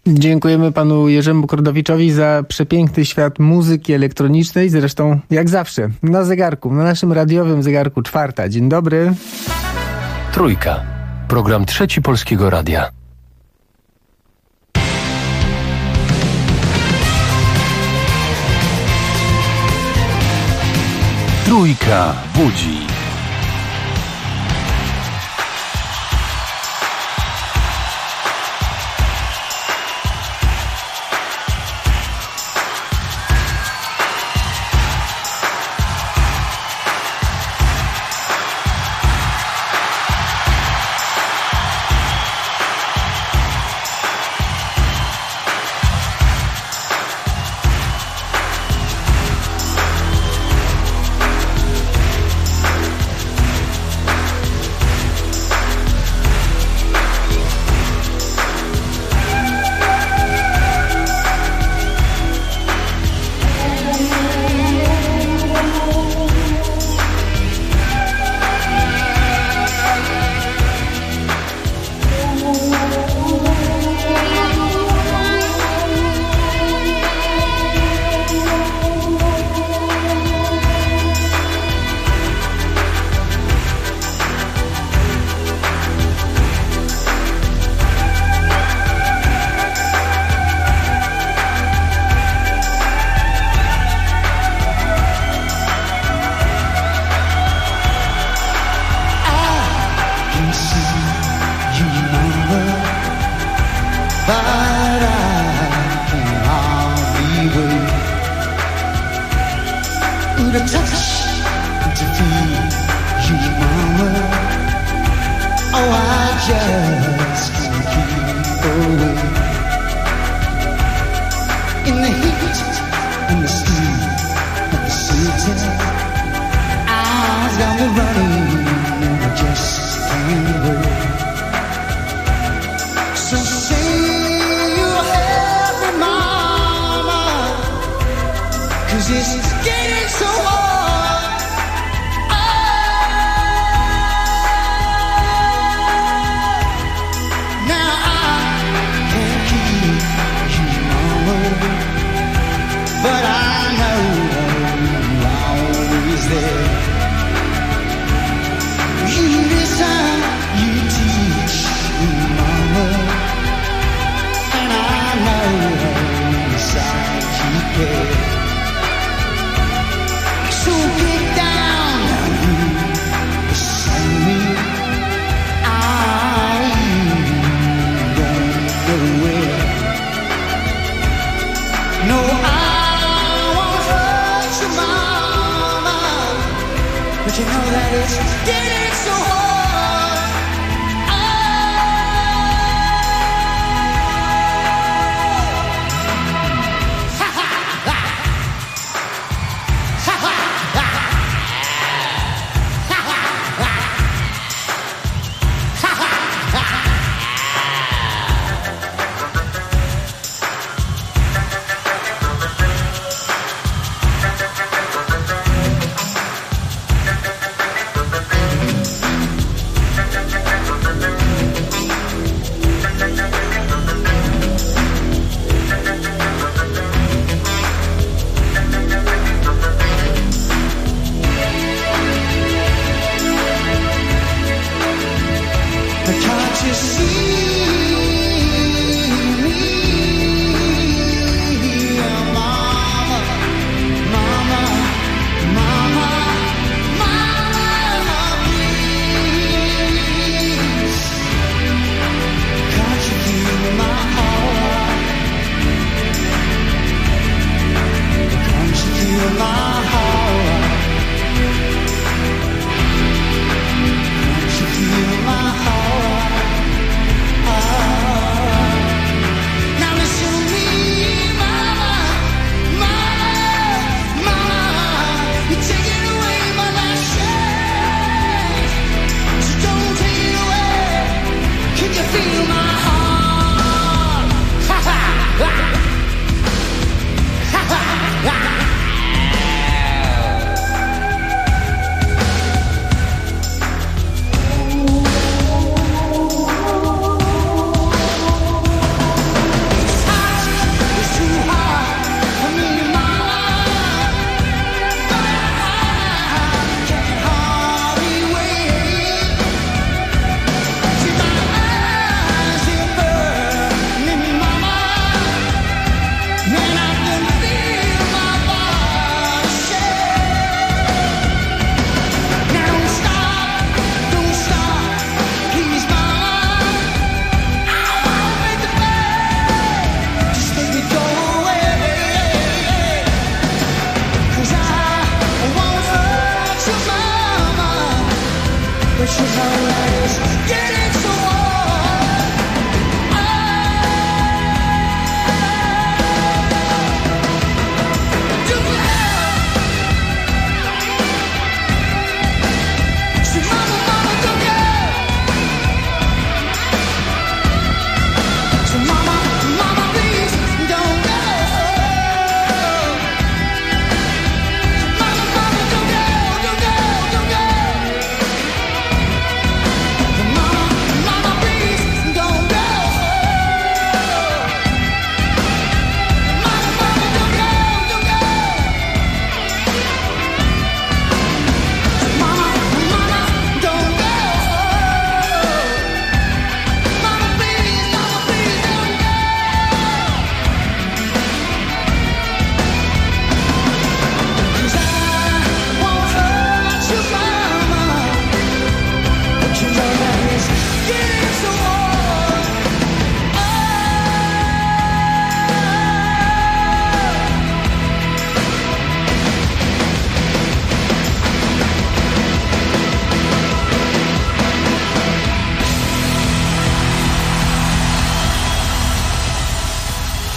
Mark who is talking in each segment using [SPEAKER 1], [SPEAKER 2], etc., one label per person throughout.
[SPEAKER 1] Dziękujemy panu Jerzemu Kordowiczowi za przepiękny świat muzyki elektronicznej, zresztą jak zawsze na zegarku, na naszym radiowym zegarku 4. Dzień dobry.
[SPEAKER 2] Trójka. Program Trzeci Polskiego Radia. Trójka budzi.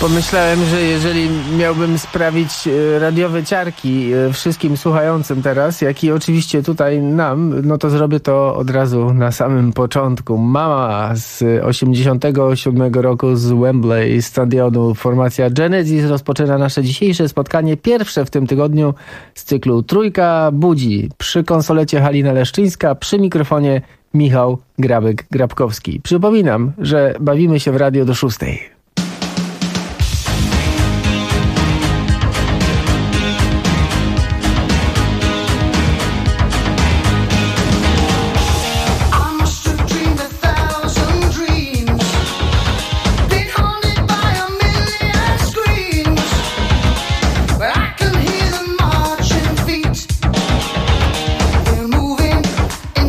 [SPEAKER 1] Pomyślałem, że jeżeli miałbym sprawić radiowe ciarki wszystkim słuchającym teraz, jak i oczywiście tutaj nam, no to zrobię to od razu na samym początku. Mama z 87 roku z Wembley stadionu, formacja Genesis rozpoczyna nasze dzisiejsze spotkanie, pierwsze w tym tygodniu z cyklu Trójka budzi. Przy konsolecie Halina Leszczyńska, przy mikrofonie Michał Grabek-Grabkowski. Przypominam, że bawimy się w radio do 6.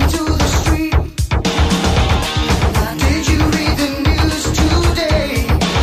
[SPEAKER 3] Did you read the news today?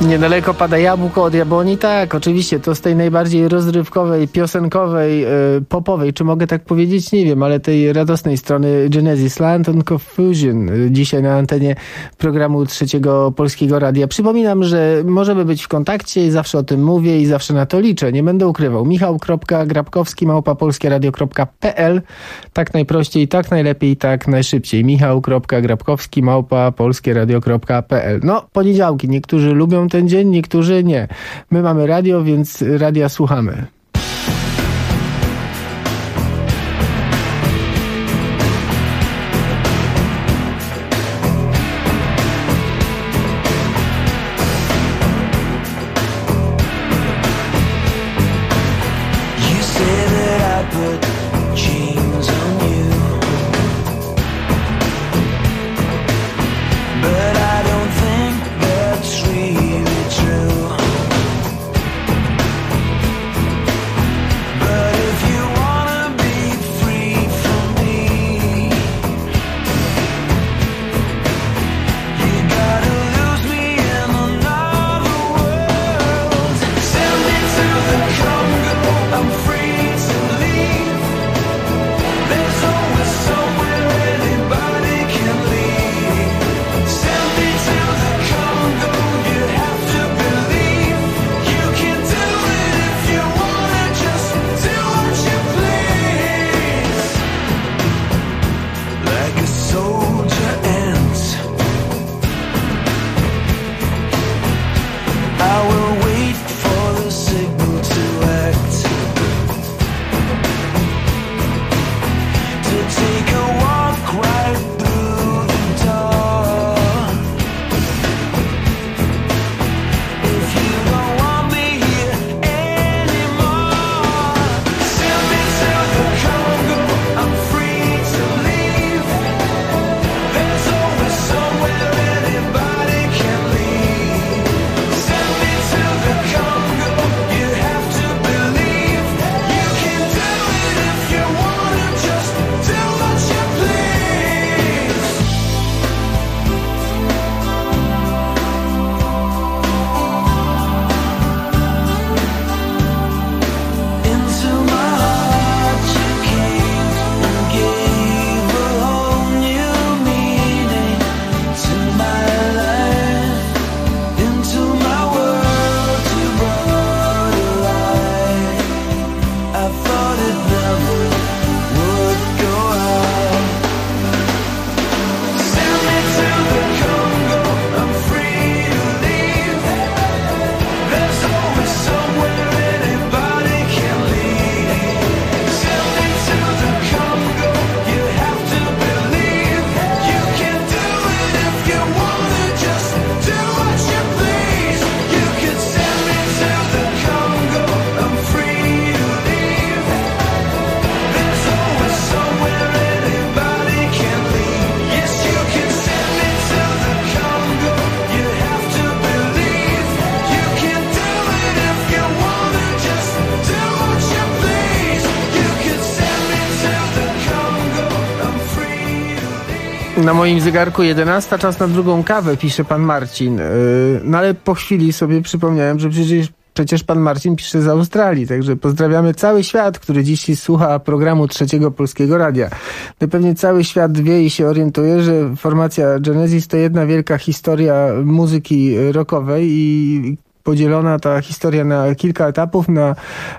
[SPEAKER 1] Niedaleko pada jabłko od jabłoni? Tak, oczywiście, to z tej najbardziej rozrywkowej, piosenkowej, popowej, czy mogę tak powiedzieć? Nie wiem, ale tej radosnej strony Genesis, Land and Confusion, dzisiaj na antenie programu Trzeciego Polskiego Radia. Przypominam, że możemy być w kontakcie i zawsze o tym mówię i zawsze na to liczę. Nie będę ukrywał. michał.grabkowski@polskieradio.pl. Tak najprościej, tak najlepiej, tak najszybciej. michał.grabkowski@polskieradio.pl. No, poniedziałki. Niektórzy lubią ten dzień, niektórzy nie. My mamy radio, więc radia słuchamy. Na moim zegarku 11, czas na drugą kawę, pisze pan Marcin. No ale po chwili sobie przypomniałem, że przecież pan Marcin pisze z Australii, także pozdrawiamy cały świat, który dziś słucha programu Trzeciego Polskiego Radia. No pewnie cały świat wie i się orientuje, że formacja Genesis to jedna wielka historia muzyki rockowej i podzielona ta historia na kilka etapów, na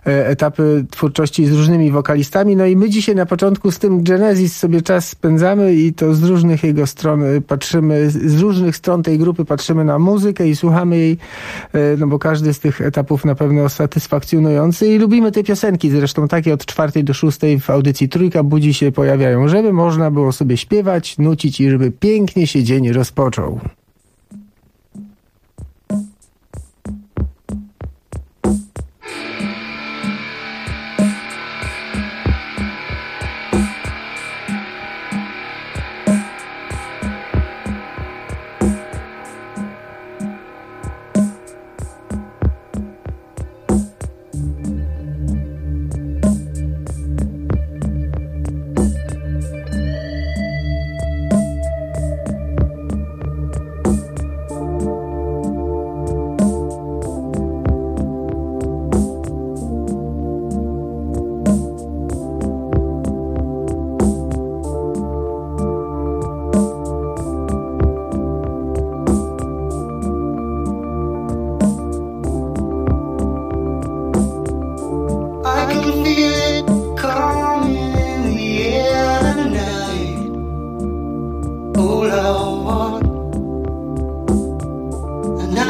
[SPEAKER 1] etapy twórczości z różnymi wokalistami. No i my dzisiaj na początku z tym Genesis sobie czas spędzamy i to z różnych jego stron patrzymy, z różnych stron tej grupy patrzymy na muzykę i słuchamy jej, no bo każdy z tych etapów na pewno satysfakcjonujący i lubimy te piosenki, zresztą takie od 4 do 6 w audycji Trójka Budzi się pojawiają, żeby można było sobie śpiewać, nucić i żeby pięknie się dzień rozpoczął.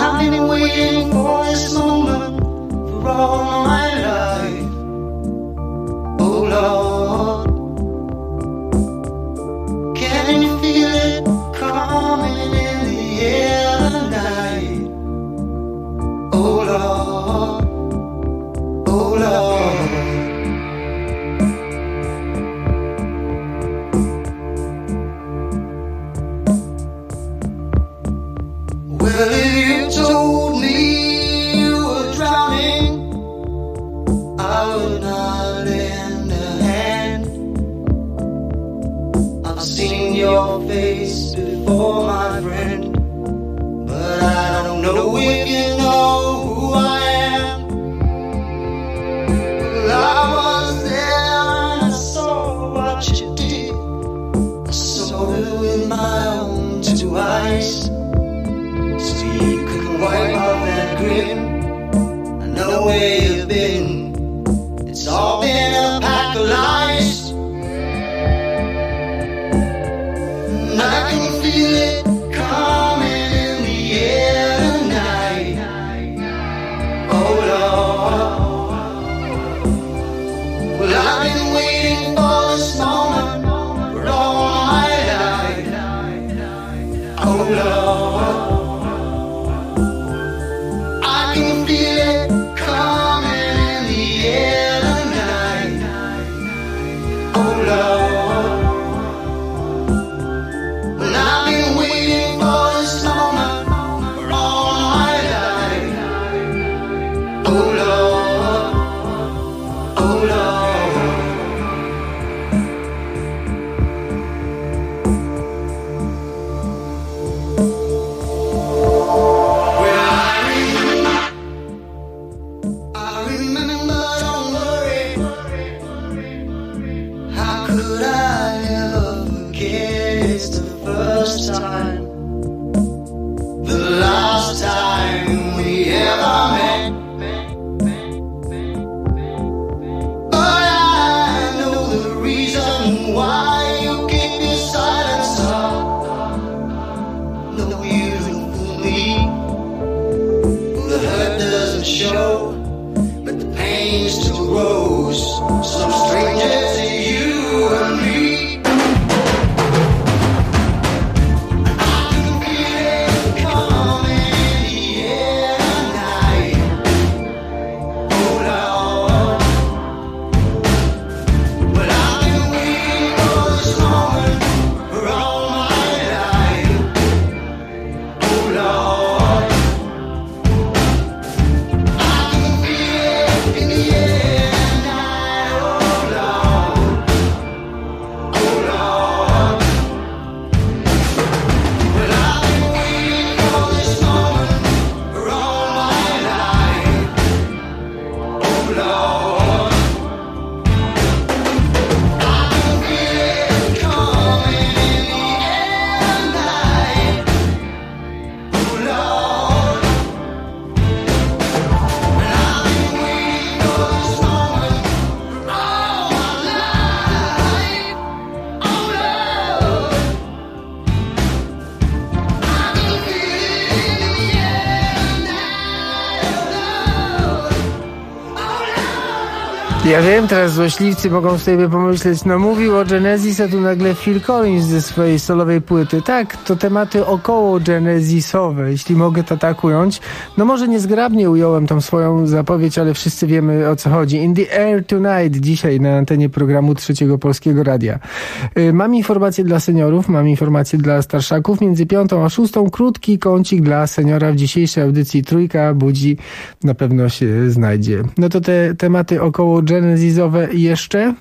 [SPEAKER 1] Ja wiem, teraz złośliwcy mogą sobie pomyśleć, no mówił o Genesis, a tu nagle Phil Collins ze swojej solowej płyty. Tak, to tematy około genesisowe, jeśli mogę to tak ująć. No może niezgrabnie ująłem tą swoją zapowiedź, ale wszyscy wiemy, o co chodzi. In the Air Tonight, dzisiaj na antenie programu Trzeciego Polskiego Radia. Mam informacje dla seniorów, mam informacje dla starszaków. Między 5 a 6 krótki kącik dla seniora w dzisiejszej audycji Trójka Budzi na pewno się znajdzie. No to te tematy około genesisowe jeszcze.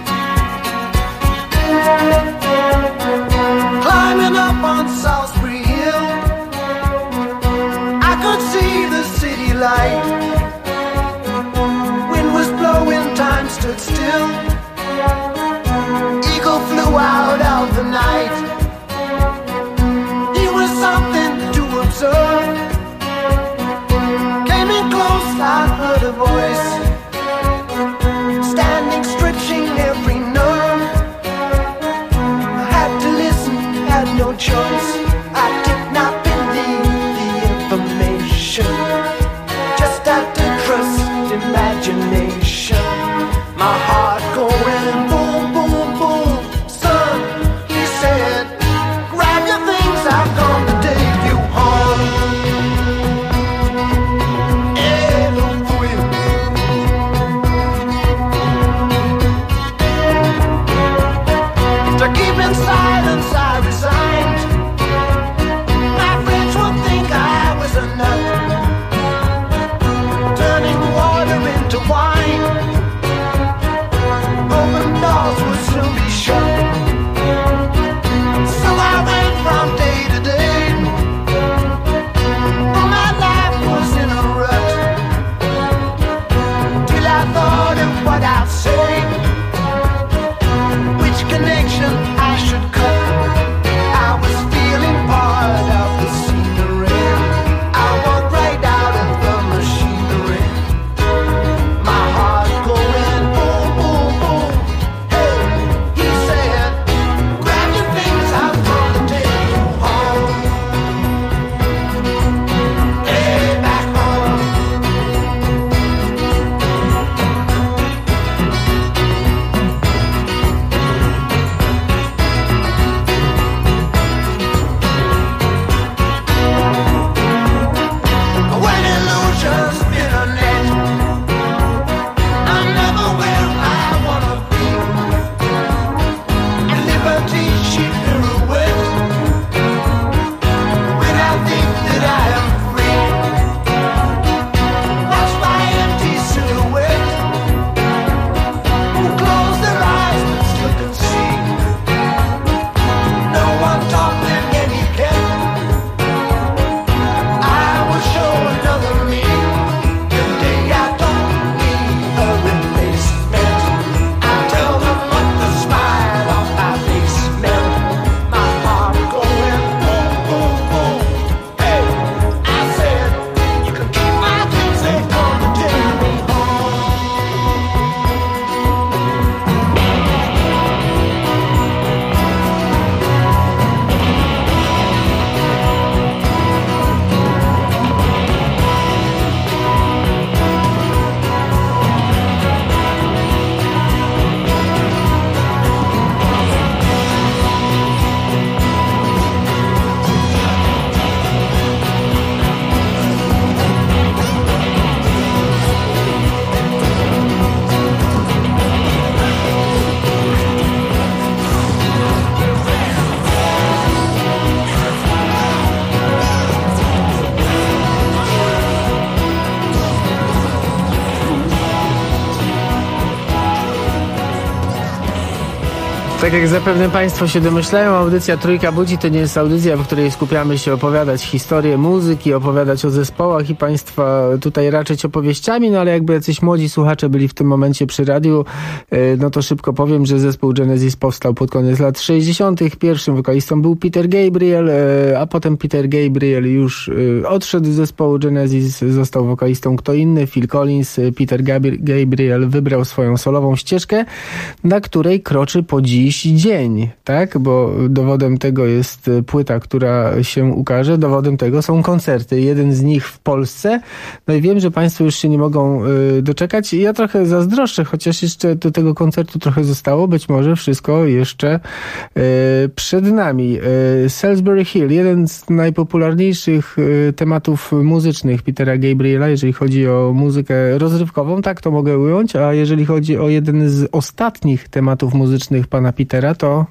[SPEAKER 3] Climbing up on South Street stood still. Eagle flew out of the night. He was something to observe. Came in close, I heard a voice, standing, stretching every nerve. I had to listen, had no choice. I did not believe the information, just had to trust imagination. My heart going boom, boom, boom. Son, he said, grab your things, I've come to take you home. To keep in silence I resigned. My friends would think I was a nut, turning water into wine. Open doors would soon be shut. So I went from day to day, for my life was in a rut, till I thought of what I'd say, which connection I should cut. I was feeling part of the scenery. I walked right out of the machinery. My heart going boom, boom, boom. Hey, he said, grab your things, I've come to take you home. Hey, back home. When illusions in a net, I'm never where I wanna be. And liberty she pirouette, when I think that I am free. Watch my empty silhouette, who close their eyes but still can see. No one taught them etiquette. I will show another me. Today I don't need a replacement. I tell them what the smile on my face meant. My heart going boom, boom, boom. Hey, I said, you can keep my things, they come to take me home.
[SPEAKER 1] Tak jak zapewne Państwo się domyślają, audycja Trójka Budzi to nie jest audycja, w której skupiamy się opowiadać historię muzyki, opowiadać o zespołach i Państwa tutaj raczyć opowieściami, no ale jakby jacyś młodzi słuchacze byli w tym momencie przy radiu, no to szybko powiem, że zespół Genesis powstał pod koniec lat 60. Pierwszym wokalistą był Peter Gabriel, a potem Peter Gabriel już odszedł z zespołu Genesis, został wokalistą kto inny, Phil Collins. Peter Gabriel wybrał swoją solową ścieżkę, na której kroczy po dziś dzień, tak? Bo dowodem tego jest płyta, która się ukaże, dowodem tego są koncerty. Jeden z nich w Polsce. No i wiem, że Państwo już się nie mogą doczekać. Ja trochę zazdroszczę, chociaż jeszcze do tego koncertu trochę zostało. Być może wszystko jeszcze przed nami. Salisbury Hill, jeden z najpopularniejszych tematów muzycznych Petera Gabriela, jeżeli chodzi o muzykę rozrywkową, tak to mogę ująć, a jeżeli chodzi o jeden z ostatnich tematów muzycznych pana Petera, to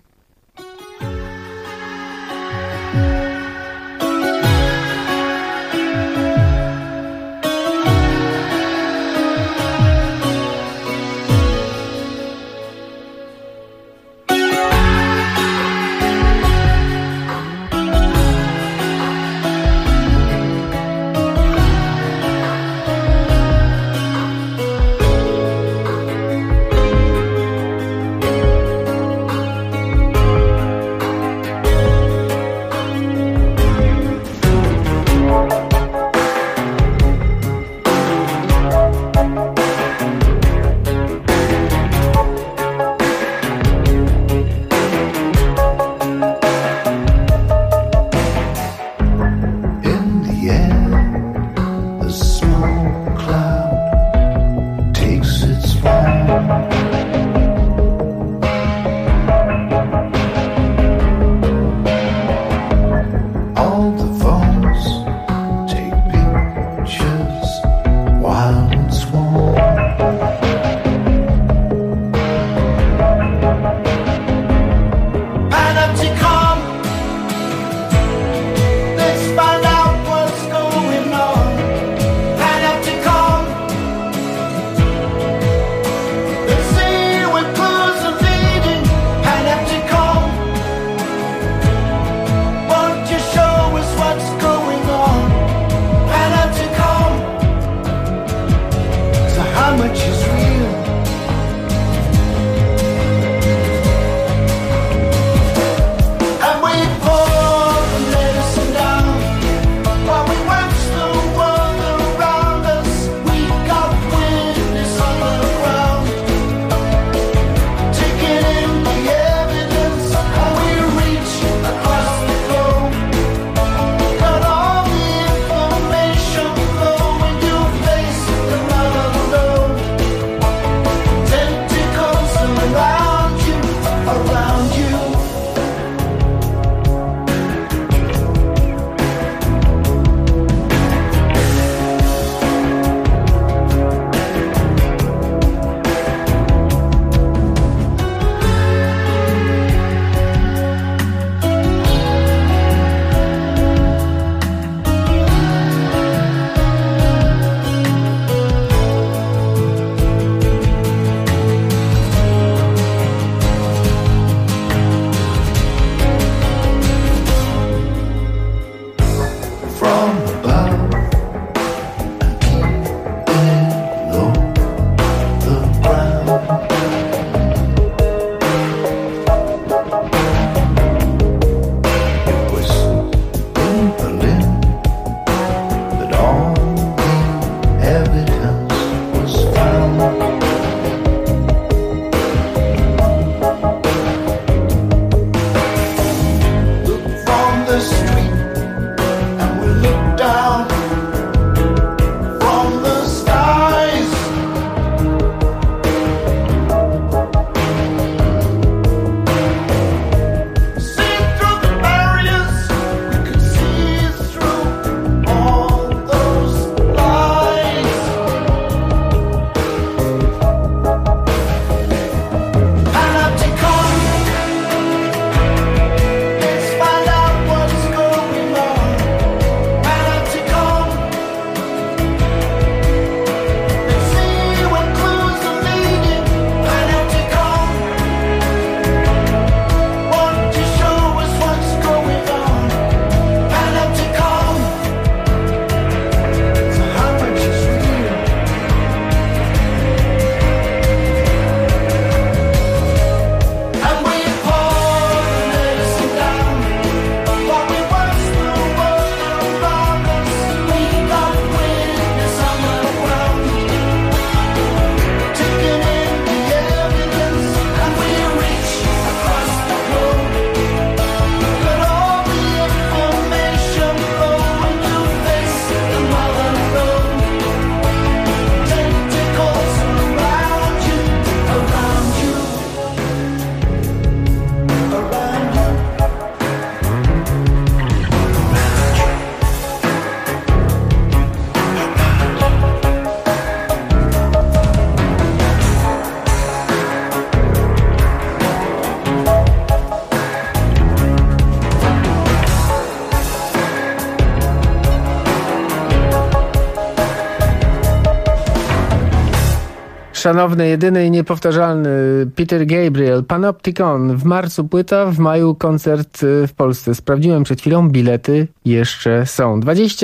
[SPEAKER 1] Szanowny, jedyny i niepowtarzalny Peter Gabriel, Panopticon. W marcu płyta, w maju koncert w Polsce. Sprawdziłem przed chwilą, bilety jeszcze są.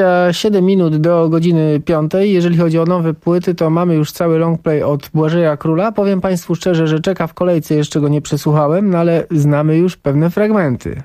[SPEAKER 1] 27 minut do godziny 5. Jeżeli chodzi o nowe płyty, to mamy już cały longplay od Błażeja Króla. Powiem Państwu szczerze, że czeka w kolejce, jeszcze go nie przesłuchałem, no ale znamy już pewne fragmenty.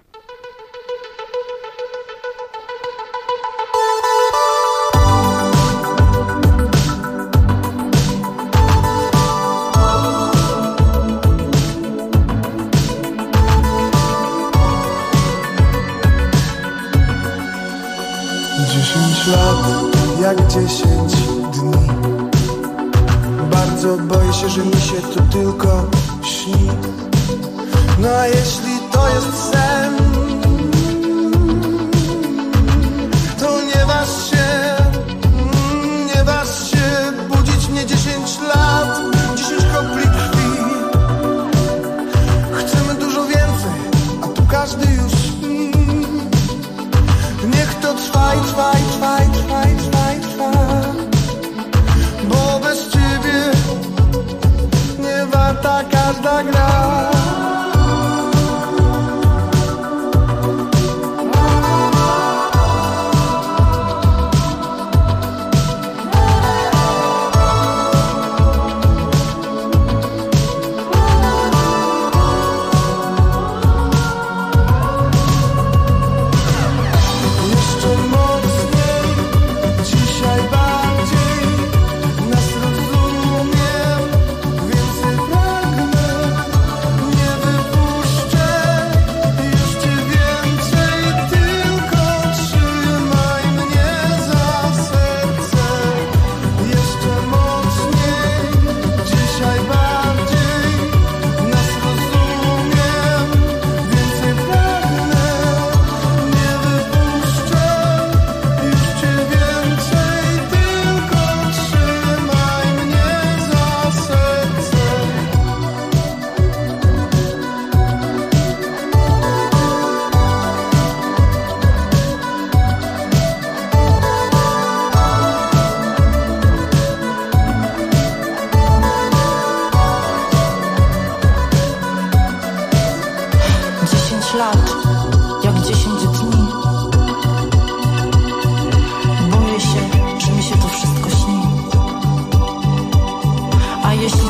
[SPEAKER 4] Lat jak 10 dni. Bardzo boję się, że mi się to tylko śni. No a jeśli to jest sen, to nie waż się budzić mnie 10 lat, 10 kropli krwi. Chcemy dużo więcej, a tu każdy już śpi. Niech to trwa i trwa i trwa i trwa i trwa i trwa, bo bez ciebie nie warta każda gra.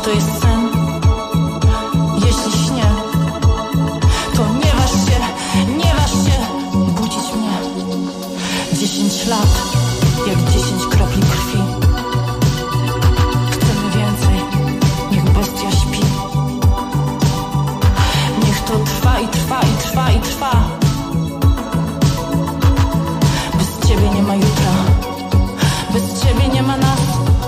[SPEAKER 5] to jest sen. Jeśli śnię, to nie waż się budzić mnie. 10 lat, jak 10 kropli krwi. Chcemy więcej, niech bestia śpi. Niech to trwa i trwa i trwa i trwa. Bez ciebie nie ma jutra, bez ciebie nie ma nas.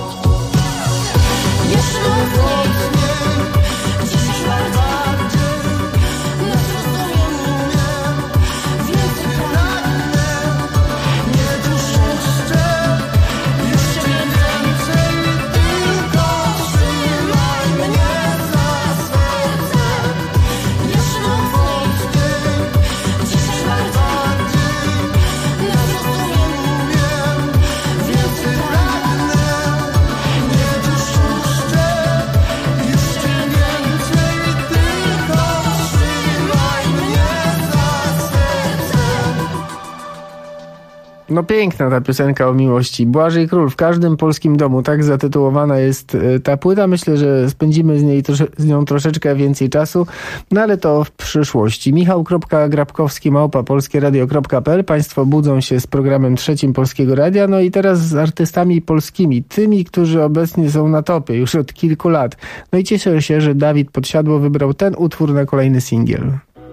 [SPEAKER 5] Jeszcze mocniej, 10 lat, nas rozumiem, więcej pragnę, nie duszę, jeszcze więcej, tylko trzymaj mnie za serce. Jeszcze mocniej, 10 lat, nas rozumiem, więcej pragnę, nie duszę, jeszcze więcej, tylko trzymaj mnie za serce.
[SPEAKER 1] No piękna ta piosenka o miłości. Błażej Król, w każdym polskim domu, tak zatytułowana jest ta płyta. Myślę, że spędzimy z nią troszeczkę więcej czasu, no ale to w przyszłości. Michał.Grabkowski@polskieradio.pl. Państwo budzą się z programem trzecim Polskiego Radia, no i teraz z artystami polskimi, tymi, którzy obecnie są na topie już od kilku lat. No i cieszę się, że Dawid Podsiadło wybrał ten utwór na kolejny singiel.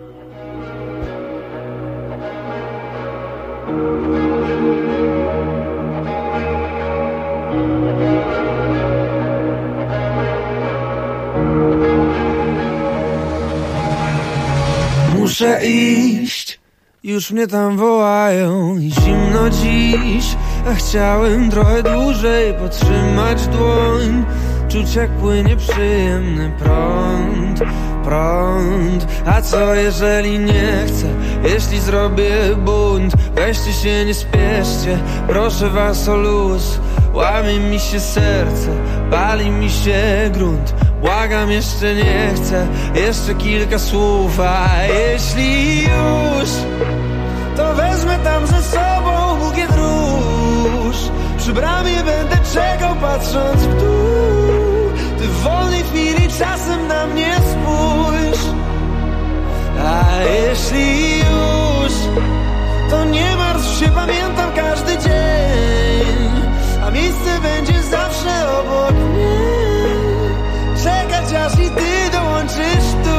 [SPEAKER 4] Muszę iść, już mnie tam wołają i zimno dziś, a chciałem trochę dłużej podtrzymać dłoń, czuć jak płynie przyjemny prąd. A co jeżeli nie chcę, jeśli zrobię bunt? Weźcie się, nie spieszcie, proszę was o luz. Łamie mi się serce, pali mi się grunt. Błagam, jeszcze nie chcę, jeszcze kilka słów. A jeśli już, to wezmę tam ze sobą bukiet róż. Przy bramie będę czekał, patrząc w dół. Ty w wolnej chwili czasem na mnie spójrz. A jeśli już, to nie martw się, pamiętam każdy dzień. A miejsce będzie zawsze obok mnie. Czekać aż i ty dołączysz tu.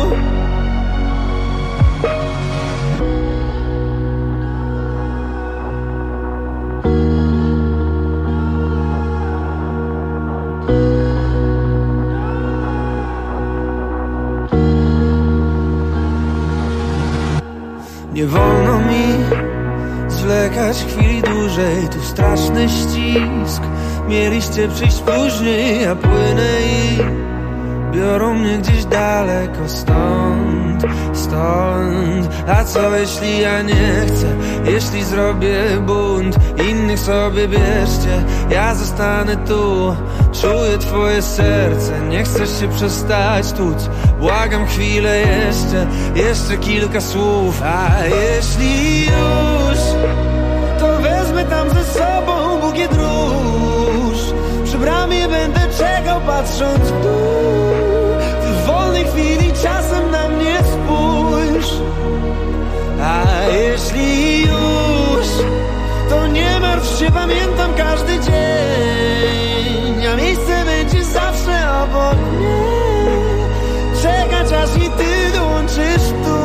[SPEAKER 4] Nie wolno mi zwlekać chwili dłużej, tu straszny ścisk. Mieliście przyjść później, a płynę i biorą mnie gdzieś daleko stąd. A co jeśli ja nie chcę, jeśli zrobię bunt? Innych sobie bierzcie, ja zostanę tu. Czuję twoje serce, nie chcesz się przestać tuc. Błagam chwilę jeszcze kilka słów. A jeśli już, to wezmę tam ze sobą bukiet róż. Przy bramie będę czekał, patrząc w dół. Ty w wolnej chwili czasem na mnie spójrz. A jeśli już, to nie martw się, pamiętam każdy dzień. A miejsce będzie zawsze obok mnie. Czekać aż i ty dołączysz tu.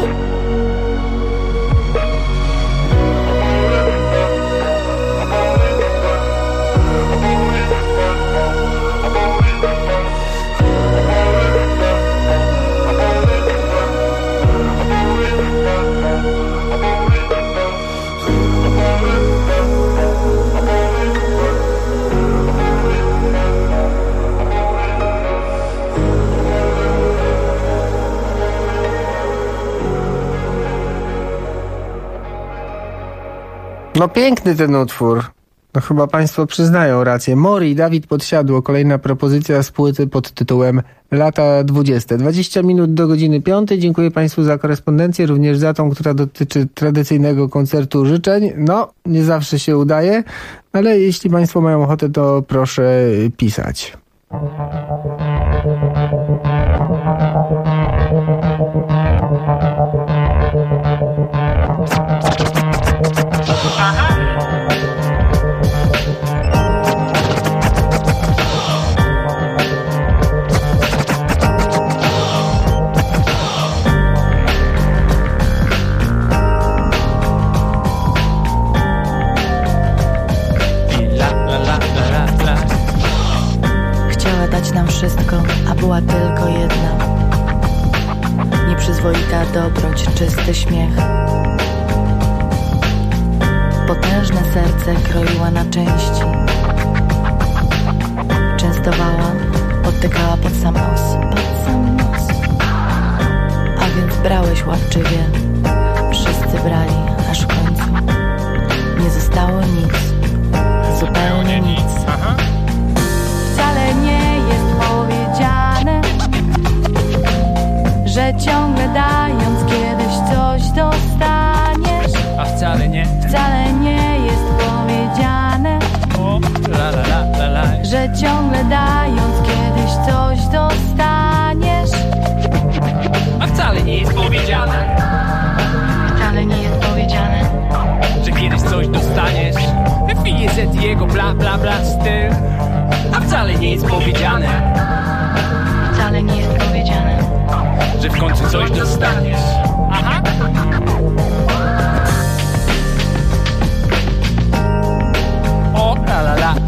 [SPEAKER 1] No piękny ten utwór. No chyba państwo przyznają rację. Mori, Dawid Podsiadło, kolejna propozycja z płyty pod tytułem Lata 20. 20 minut do godziny 5. Dziękuję państwu za korespondencję, również za tą, która dotyczy tradycyjnego koncertu życzeń. No, nie zawsze się udaje, ale jeśli państwo mają ochotę, to proszę pisać.
[SPEAKER 5] dać nam wszystko, a była tylko jedna. Nieprzyzwoita dobroć, czysty śmiech. Potężne serce kroiła na części. Częstowała, podtykała pod sam nos, a więc brałeś łapczywie. Wszyscy brali, aż w końcu nie zostało nic, zupełnie nic. Wcale nie jest powiedziane, że ciągle dając kiedyś coś dostaniesz.
[SPEAKER 6] A wcale nie
[SPEAKER 5] jest powiedziane, że ciągle dając kiedyś coś dostaniesz.
[SPEAKER 6] A wcale nie jest powiedziane, że kiedyś coś dostaniesz. FIZ i jego bla bla bla styl. A wcale nie jest powiedziane, że w końcu coś dostaniesz. Aha. O la la la.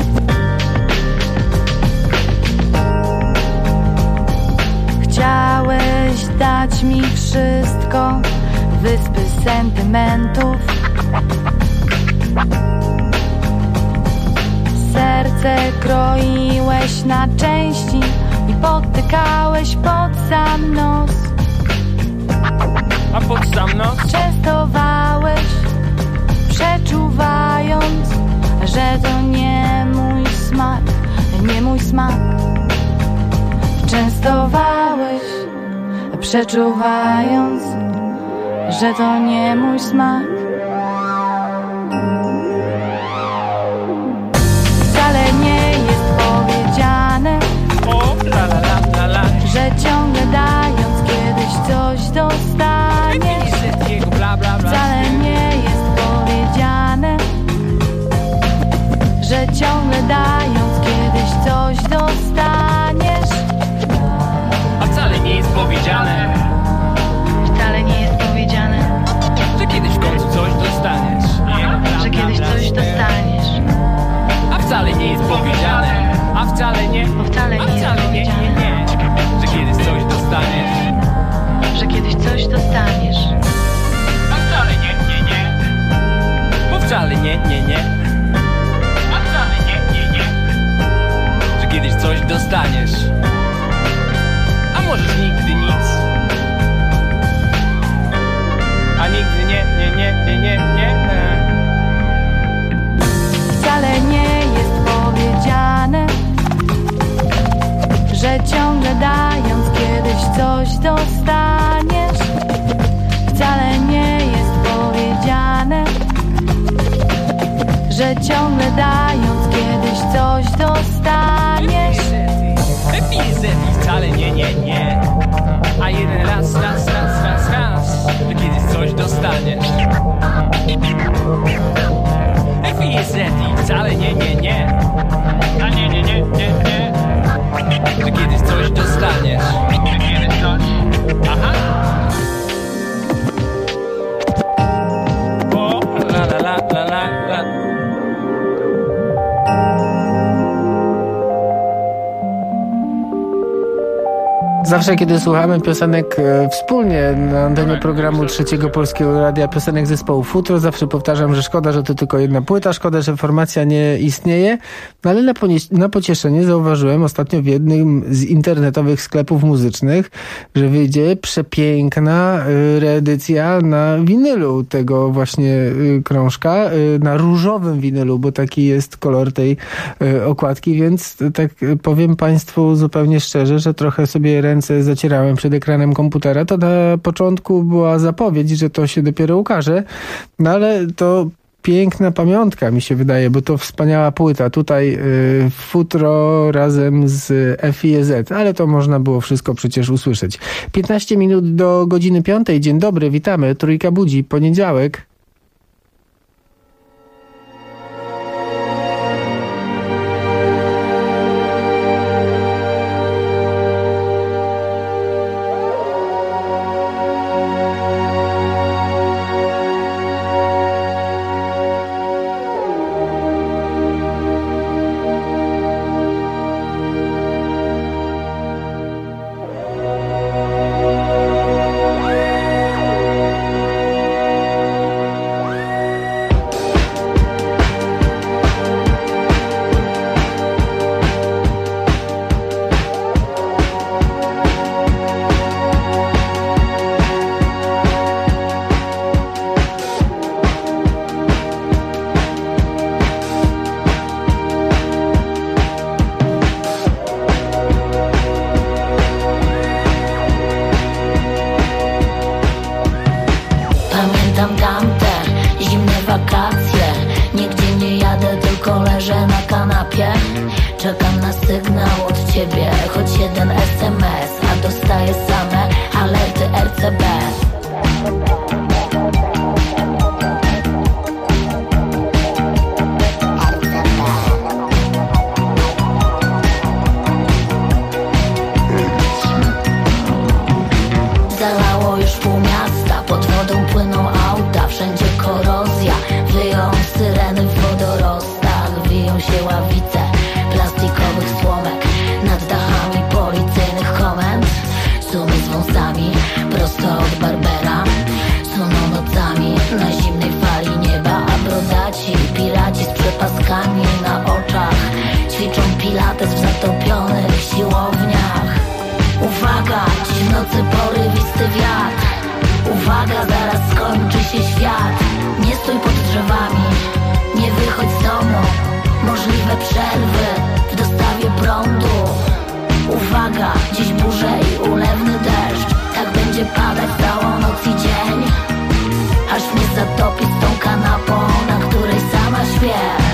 [SPEAKER 5] Chciałeś dać mi wszystko, wyspy sentymentów. Serce kroiłeś na części i podtykałeś pod sam nos.
[SPEAKER 6] A pod sam nos?
[SPEAKER 5] Częstowałeś, przeczuwając, że to nie mój smak, nie mój smak. Częstowałeś, przeczuwając, że to nie mój smak. Wcale nie jest powiedziane,
[SPEAKER 6] O la la la la la.
[SPEAKER 5] że ciągle dając kiedyś coś dostaniesz.
[SPEAKER 6] FIZ i jego bla bla bla.
[SPEAKER 5] Wcale nie jest powiedziane, że ciągle dając kiedyś coś dostaniesz.
[SPEAKER 6] A wcale nie jest powiedziane, że kiedyś w końcu coś dostaniesz.
[SPEAKER 5] Że kiedyś coś dostaniesz.
[SPEAKER 6] A wcale nie jest powiedziane, a wcale nie,
[SPEAKER 5] Bo wcale nie jest powiedziane,
[SPEAKER 6] że kiedyś coś dostaniesz.
[SPEAKER 5] że kiedyś coś dostaniesz.
[SPEAKER 6] A wcale nie, bo wcale nie, a wcale nie, że kiedyś coś dostaniesz. A możesz nigdy nic, a nigdy nie.
[SPEAKER 5] Wcale nie jest powiedziane, że ciągle dając kiedyś coś dostaniesz. Wcale nie jest powiedziane, że ciągle dając kiedyś coś dostaniesz.
[SPEAKER 6] FIZ wcale nie. A jeden raz, że kiedyś coś dostaniesz. FIZ wcale nie. A nie. Że kiedyś coś dostaniesz. Aha. O la.
[SPEAKER 1] Zawsze, kiedy słuchamy piosenek wspólnie na antenie programu Trzeciego Polskiego Radia, piosenek zespołu Futro, zawsze powtarzam, że szkoda, że to tylko jedna płyta, szkoda, że formacja nie istnieje, no ale na pocieszenie zauważyłem ostatnio w jednym z internetowych sklepów muzycznych, że wyjdzie przepiękna reedycja na winylu tego właśnie krążka, na różowym winylu, bo taki jest kolor tej okładki, więc tak powiem Państwu zupełnie szczerze, że trochę sobie ręce zacierałem przed ekranem komputera. To na początku była zapowiedź, że to się dopiero ukaże, no ale to piękna pamiątka mi się wydaje, bo to wspaniała płyta. Tutaj Futro razem z FIZ, ale to można było wszystko przecież usłyszeć. 15 minut do godziny 5. Dzień dobry, witamy. Trójka budzi, poniedziałek.
[SPEAKER 7] Czekam na sygnał od ciebie, choć jeden SMS, a dostaję same alerty RCB. Zalało już pół miasta, pod wodą płyną auta, wszędzie korozja, wyją syreny w wodorostach, wiją się ławice plastikowych słomek nad dachami policyjnych komend. Sumy z wąsami prosto od barbera suną nocami na zimnej fali nieba, a brodaci piraci z przepaskami na oczach ćwiczą pilates w zatopionych siłowniach. Uwaga, dziś w nocy porywisty wiatr. Uwaga, zaraz skończy się świat. Nie stój pod drzewami, nie wychodź z domu. Możliwe przerwy w dostawie prądu. Uwaga, dziś burze i ulewny deszcz. Tak będzie padać całą noc i dzień, aż mnie zatopi z tą kanapą, na której sama śpię.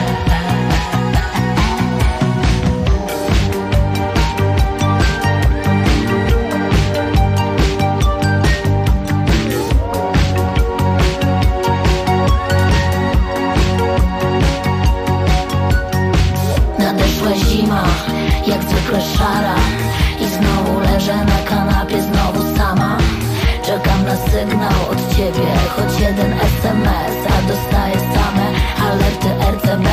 [SPEAKER 7] Zima, jak zwykle szara, i znowu leżę na kanapie, znowu sama. Czekam na sygnał od ciebie, choć jeden SMS, a dostaję same alerty RCB.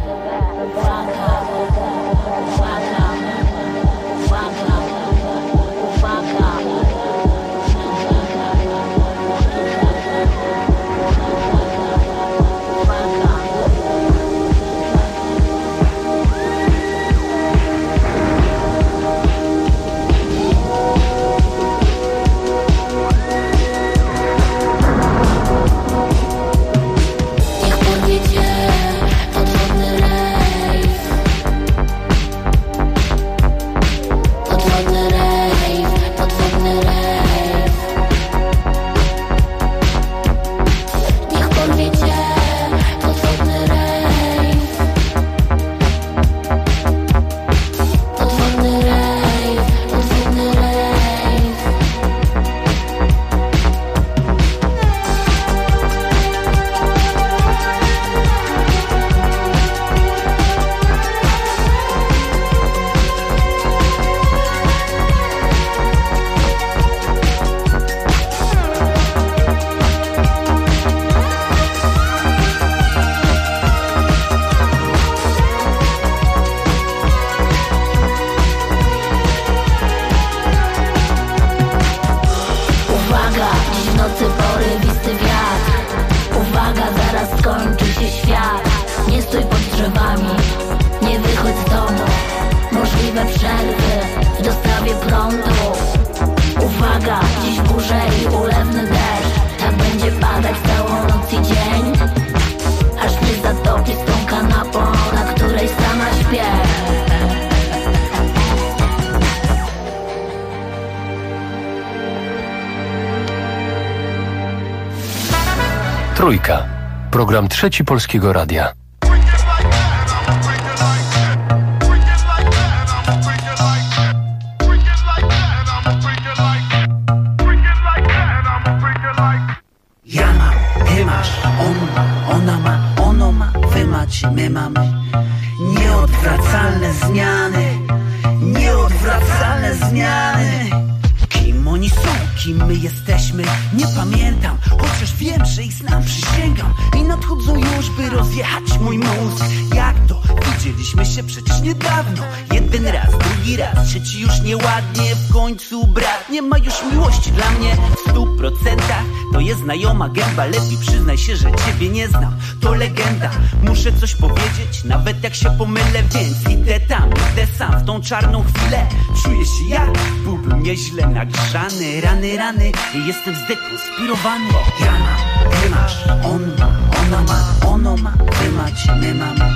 [SPEAKER 2] Trójka. Program Trzeci Polskiego Radia.
[SPEAKER 8] Ja mam, ty masz, on ma, ona ma, ono ma, wy macie, my mamy. Nieodwracalne zmiany, nieodwracalne zmiany. Kim oni są, kim my jesteśmy, nie pamiętam, chociaż wiem, że ich znam, przysięgam. I nadchodzą już, by rozjechać mój mózg. Jak to? Widzieliśmy się przecież niedawno. Jeden raz, drugi raz, trzeci już nieładnie. W końcu brat, nie ma już miłości dla mnie w 100%. To jest znajoma gęba, lepiej przyznaj się, że ciebie nie znam. To legenda, muszę coś powiedzieć, nawet jak się pomylę. Więc idę tam, idę sam w tą czarną chwilę. Czuję się jak byłbym nieźle nagrzany. Rany, rany, jestem zdekonspirowany. Ja mam, ty masz, on ma, ona ma, ono ma, wy macie, my mamy.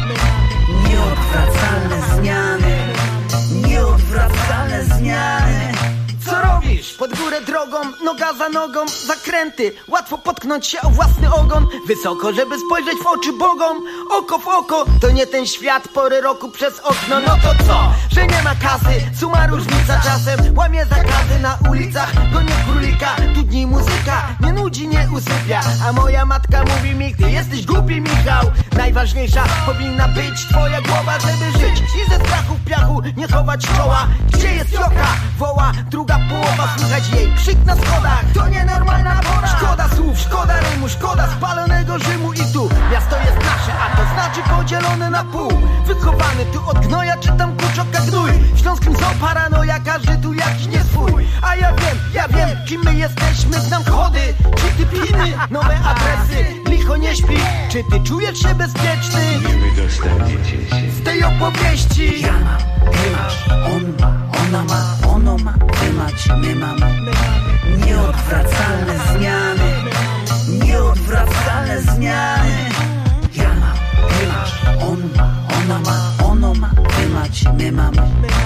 [SPEAKER 8] Nieodwracalne zmiany, nieodwracalne zmiany. Co robisz?
[SPEAKER 3] pod górę drogą, noga za nogą, zakręty, łatwo potknąć się o własny ogon. Wysoko, żeby spojrzeć w oczy Bogom, oko w oko, to nie ten świat, pory roku przez okno. No to co, że nie ma kasy, suma różnica czasem, łamie zakazy na ulicach, gonię królika, tu dni muzyka, nie nudzi, nie usypia. A moja matka mówi mi, ty jesteś głupi, Michał. Najważniejsza powinna być twoja głowa, żeby żyć i ze strachu w piachu nie chować czoła. Gdzie jest Joka? Woła druga połowa, słychać jej krzyk na schodach. To nienormalna pora. Szkoda słów, szkoda rymu, szkoda spalonego Rzymu. I tu miasto jest nasze, a to znaczy podzielone na pół. Wychowany tu od gnoja, czytam kurczoka gnój. W śląskim są paranoja, każdy tu jakiś nie swój. A ja wiem, kim my jesteśmy. Znam kody, czy ty piny, nowe adresy. Licho nie śpi, czy ty czujesz się bezpieczny?
[SPEAKER 9] Nie wydostaniecie się
[SPEAKER 3] z tej opowieści.
[SPEAKER 8] Ja mam, ty masz, on ma, ona ma, ono ma, ty macie, my mamy. Nieodwracalne zmiany, nieodwracalne zmiany. Ja mam, ty masz, on ma, ona ma, ono ma, ty macie, my mamy.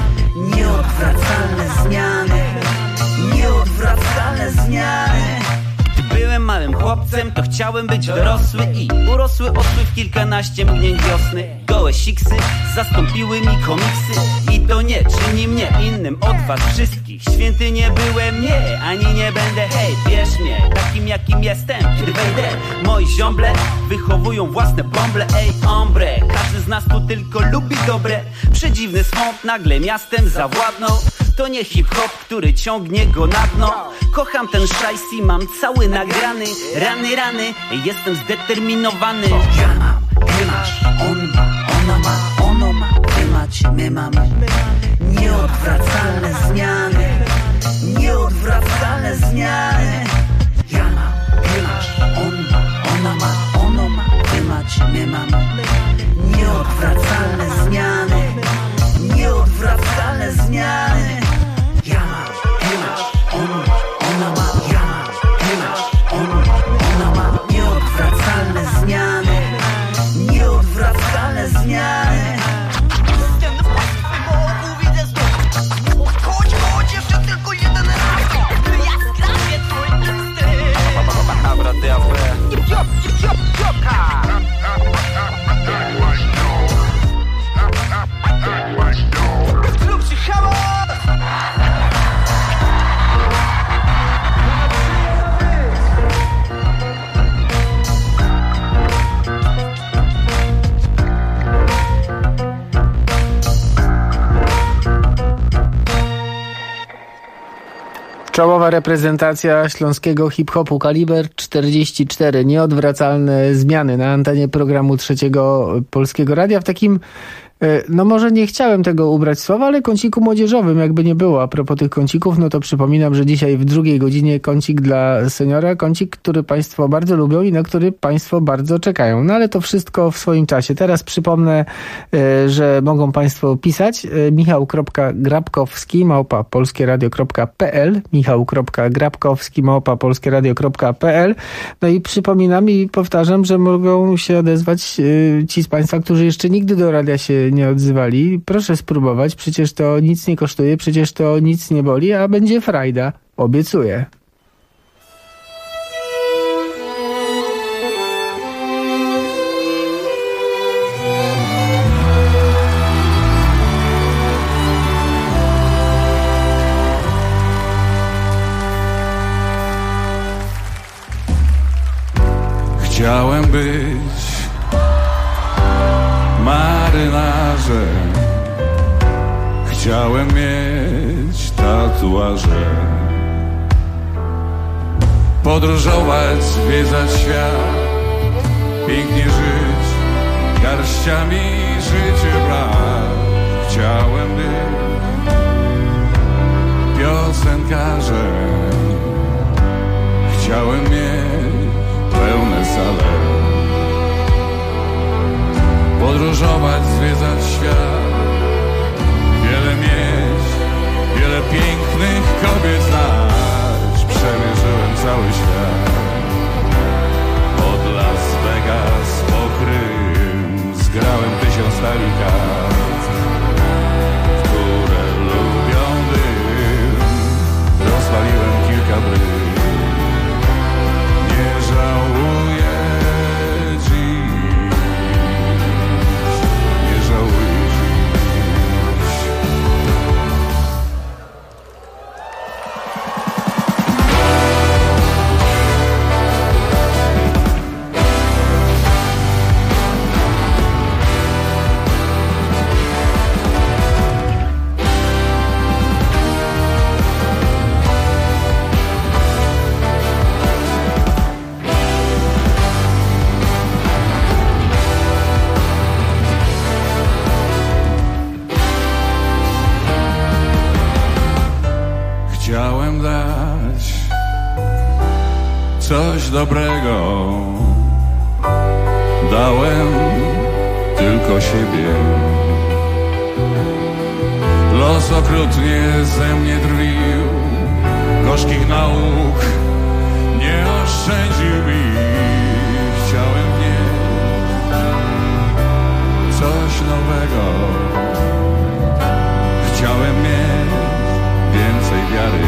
[SPEAKER 8] Nieodwracalne zmiany, nieodwracalne zmiany. Byłem małym chłopcem, to chciałem być dorosły i urosły osły w kilkanaście mgnień wiosny. Gołe siksy zastąpiły mi komiksy i to nie czyni mnie innym od was wszystkich. Święty nie byłem, nie, ani nie będę, hej, bierz mnie takim jakim jestem, kiedy wejdę. Moi ziomble wychowują własne bąble, ej, ombre. Każdy z nas tu tylko lubi dobre. Przedziwny swąd nagle miastem zawładnął. To nie hip-hop, który ciągnie go na dno. Kocham ten szajs i mam cały nagrany. Rany, jestem zdeterminowany. Ja mam, ty masz, on ma, ona ma, ono ma, ty macie, my mamy. Nieodwracalne zmiany, nieodwracalne zmiany. Ja mam, ty masz, on ma, ona ma, ono ma, ty macie, my mamy. Nieodwracalne zmiany, nieodwracalne zmiany. Ja mam, ty masz, on ma, ona ma, ja mam, ty masz, on ma, ona ma. Nieodwracalne zmiany, nieodwracalne zmiany. Chodź, jeszcze tylko jeden raz. Ja skrapię twój styl. Abra de afe. Joka.
[SPEAKER 1] Czołowa reprezentacja śląskiego hip-hopu Kaliber 44. Nieodwracalne zmiany na antenie programu Trzeciego Polskiego Radia w takim, no może nie chciałem tego ubrać słowa, ale kąciku młodzieżowym, jakby nie było. A propos tych kącików, no to przypominam, że dzisiaj w drugiej godzinie kącik dla seniora, kącik, który państwo bardzo lubią i na który państwo bardzo czekają. No ale to wszystko w swoim czasie. Teraz przypomnę, że mogą państwo pisać michał.grabkowski@polskieradio.pl michał.grabkowski@polskieradio.pl. No i przypominam i powtarzam, że mogą się odezwać ci z państwa, którzy jeszcze nigdy do radia się nie odzywali. Proszę spróbować, przecież to nic nie kosztuje, przecież to nic nie boli, a będzie frajda. Obiecuję.
[SPEAKER 10] Chciałem być marynarzem, chciałem mieć tatuaże, podróżować, zwiedzać świat, pięknie żyć, garściami życie brać. Chciałem być piosenkarzem, chciałem mieć pełne sale, podróżować, zwiedzać świat, wiele mieć, wiele pięknych kobiet znać. Przemierzyłem cały świat, od Las Vegas po Krym, zgrałem 1000 talii kart, które lubią dym. Rozwaliłem Chciałem dać coś dobrego, dałem tylko siebie. Los okrutnie ze mnie drwił, gorzkich nauk nie oszczędził mi. Chciałem wnieść coś nowego, chciałem mieć więcej wiary.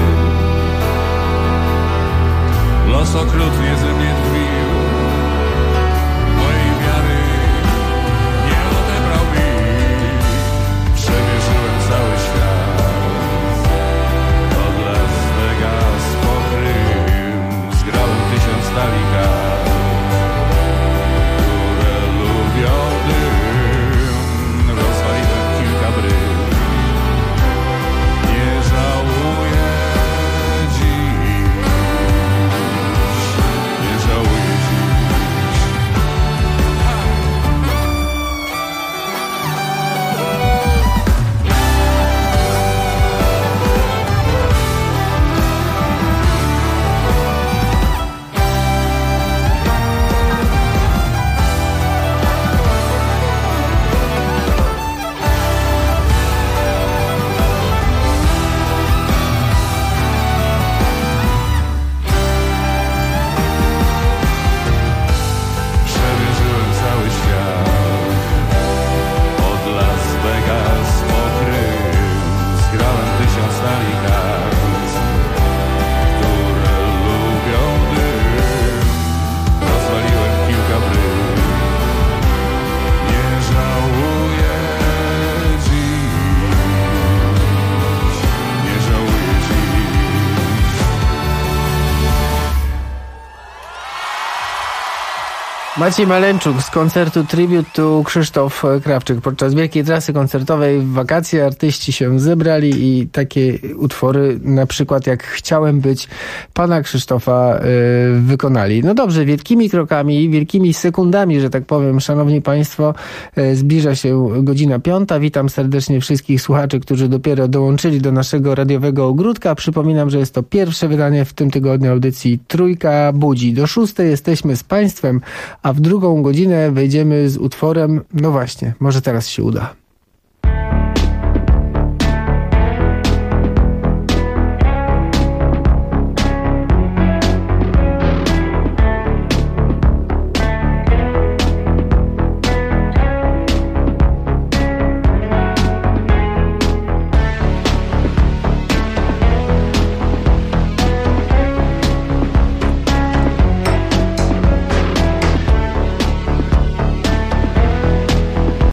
[SPEAKER 10] Los okrutnie ze mnie drwił, mojej wiary nie odebrał mi. Przemierzyłem cały świat, od Las Vegas po Krym. Zgrałem 1000 stali kart, które lubią dym. Rozwaliłem kilka brył, nie żałuję dziś, nie żałuję dziś. Przemierzyłem cały świat, od Las Vegas po Krym. Zgrałem 1000 stali kart, które lubią dym. Rozwaliłem kilka brył, nie żałuję dziś, nie żałuję dziś.
[SPEAKER 1] Maciej Maleńczuk z koncertu Tribute to Krzysztof Krawczyk. Podczas wielkiej trasy koncertowej w wakacje artyści się zebrali i takie utwory, na przykład jak Chciałem być, pana Krzysztofa wykonali. No dobrze, wielkimi krokami, wielkimi sekundami, że tak powiem, szanowni państwo, zbliża się godzina 5. Witam serdecznie wszystkich słuchaczy, którzy dopiero dołączyli do naszego radiowego ogródka. Przypominam, że jest to pierwsze wydanie w tym tygodniu audycji Trójka Budzi. Do 6 jesteśmy z państwem, a w drugą godzinę wejdziemy z utworem, no właśnie, może teraz się uda.